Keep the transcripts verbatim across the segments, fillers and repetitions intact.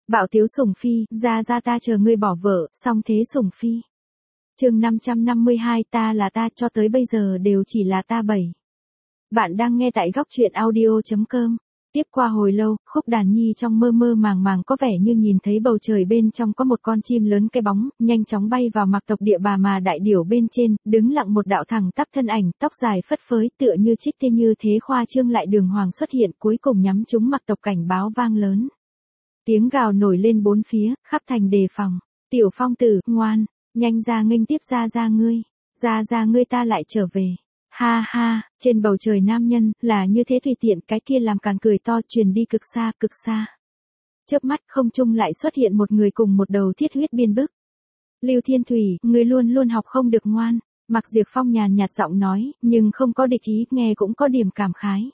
Bạo tiếu sủng phi, ra ra ta chờ ngươi bỏ vợ, xong thế sủng phi. Chương năm trăm năm mươi hai ta là ta cho tới bây giờ đều chỉ là ta bảy. Bạn đang nghe tại góc truyện audio chấm com. Tiếp qua hồi lâu, Khúc Đàn Nhi trong mơ mơ màng màng có vẻ như nhìn thấy bầu trời bên trong có một con chim lớn cái bóng, nhanh chóng bay vào Mạc tộc địa bà mà đại điểu bên trên, đứng lặng một đạo thẳng tắp thân ảnh, tóc dài phất phới tựa như trích tiên như thế khoa trương lại đường hoàng xuất hiện cuối cùng nhắm trúng Mạc tộc cảnh báo vang lớn. Tiếng gào nổi lên bốn phía, khắp thành đề phòng. Tiểu Phong tử, ngoan, nhanh ra nghênh tiếp ra ra ngươi, ra ra ngươi ta lại trở về. Ha ha, trên bầu trời nam nhân, là như thế tùy tiện cái kia làm càn cười to truyền đi cực xa cực xa. Chớp mắt không trung lại xuất hiện một người cùng một đầu thiết huyết biên bức. Lưu Thiên Thủy, ngươi luôn luôn học không được ngoan, Mạc Diệp Phong nhàn nhạt giọng nói, nhưng không có địch ý, nghe cũng có điểm cảm khái.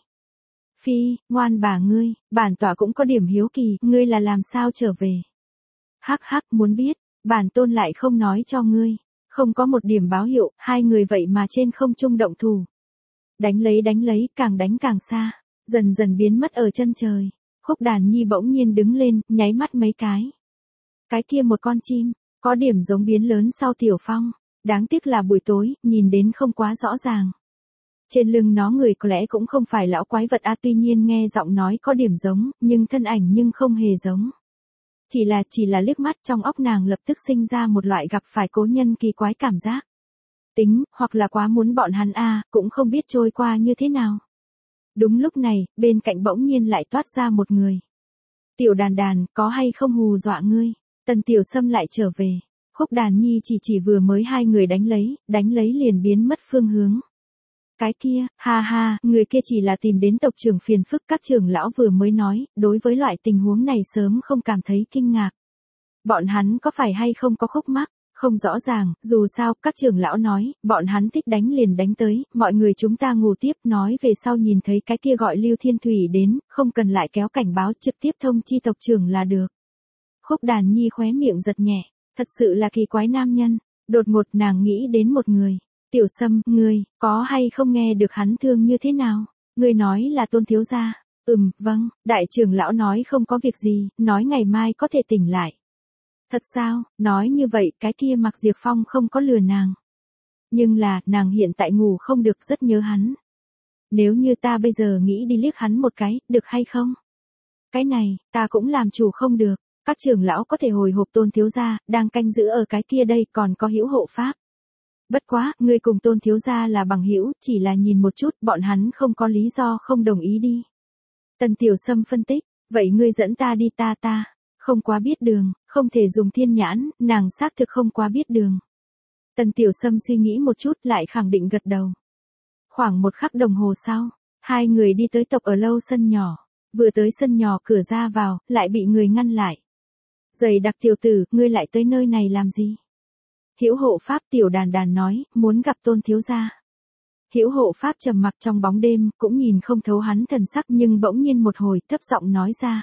Phi, ngoan bà ngươi, bản tỏa cũng có điểm hiếu kỳ, ngươi là làm sao trở về. Hắc hắc muốn biết, bản tôn lại không nói cho ngươi. Không có một điểm báo hiệu, hai người vậy mà trên không trung động thủ. Đánh lấy đánh lấy, càng đánh càng xa, dần dần biến mất ở chân trời. Khúc Đàn Nhi bỗng nhiên đứng lên, nháy mắt mấy cái. Cái kia một con chim, có điểm giống biến lớn sau Tiểu Phong, đáng tiếc là buổi tối, nhìn đến không quá rõ ràng. Trên lưng nó người có lẽ cũng không phải lão quái vật a, tuy nhiên nghe giọng nói có điểm giống, nhưng thân ảnh nhưng không hề giống. Chỉ là, chỉ là liếc mắt trong óc nàng lập tức sinh ra một loại gặp phải cố nhân kỳ quái cảm giác. Tính, hoặc là quá muốn bọn hắn a, cũng không biết trôi qua như thế nào. Đúng lúc này, bên cạnh bỗng nhiên lại toát ra một người. Tiểu Đàn Đàn, có hay không hù dọa ngươi? Tần Tiểu Sâm lại trở về. Khúc Đàn Nhi chỉ chỉ vừa mới hai người đánh lấy, đánh lấy liền biến mất phương hướng. Cái kia, ha ha, người kia chỉ là tìm đến tộc trưởng phiền phức, các trưởng lão vừa mới nói, đối với loại tình huống này sớm không cảm thấy kinh ngạc. Bọn hắn có phải hay không có khúc mắc, không rõ ràng, dù sao, các trưởng lão nói, bọn hắn thích đánh liền đánh tới, mọi người chúng ta ngủ tiếp, nói về sau nhìn thấy cái kia gọi Lưu Thiên Thủy đến, không cần lại kéo cảnh báo, trực tiếp thông chi tộc trưởng là được. Khúc Đàn Nhi khóe miệng giật nhẹ, thật sự là kỳ quái nam nhân, đột ngột nàng nghĩ đến một người. Tiểu Sâm, ngươi, có hay không nghe được hắn thương như thế nào? Ngươi nói là Tôn thiếu gia. Ừm, vâng, đại trưởng lão nói không có việc gì, nói ngày mai có thể tỉnh lại. Thật sao, nói như vậy, cái kia Mạc Diệp Phong không có lừa nàng. Nhưng là, nàng hiện tại ngủ không được rất nhớ hắn. Nếu như ta bây giờ nghĩ đi liếc hắn một cái, được hay không? Cái này, ta cũng làm chủ không được. Các trưởng lão có thể hồi hộp Tôn thiếu gia, đang canh giữ ở cái kia đây, còn có hữu hộ pháp. Bất quá, ngươi cùng Tôn thiếu gia là bằng hữu, chỉ là nhìn một chút, bọn hắn không có lý do không đồng ý đi. Tần Tiểu Sâm phân tích, vậy ngươi dẫn ta đi ta ta, không quá biết đường, không thể dùng thiên nhãn, nàng xác thực không quá biết đường. Tần Tiểu Sâm suy nghĩ một chút lại khẳng định gật đầu. Khoảng một khắc đồng hồ sau, hai người đi tới tộc ở lâu sân nhỏ, vừa tới sân nhỏ cửa ra vào, lại bị người ngăn lại. Dày đặc tiểu tử, ngươi lại tới nơi này làm gì? Hữu hộ pháp Tiểu Đàn Đàn nói, muốn gặp Tôn thiếu gia. Hữu hộ pháp trầm mặc trong bóng đêm, cũng nhìn không thấu hắn thần sắc nhưng bỗng nhiên một hồi thấp giọng nói ra.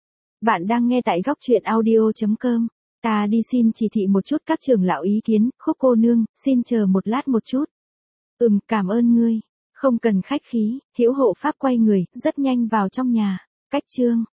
Bạn đang nghe tại góc truyện audio chấm com. Ta đi xin chỉ thị một chút các trưởng lão ý kiến, Khúc cô nương, xin chờ một lát một chút. Ừm, cảm ơn ngươi. Không cần khách khí, Hữu hộ pháp quay người, rất nhanh vào trong nhà. Cách chương.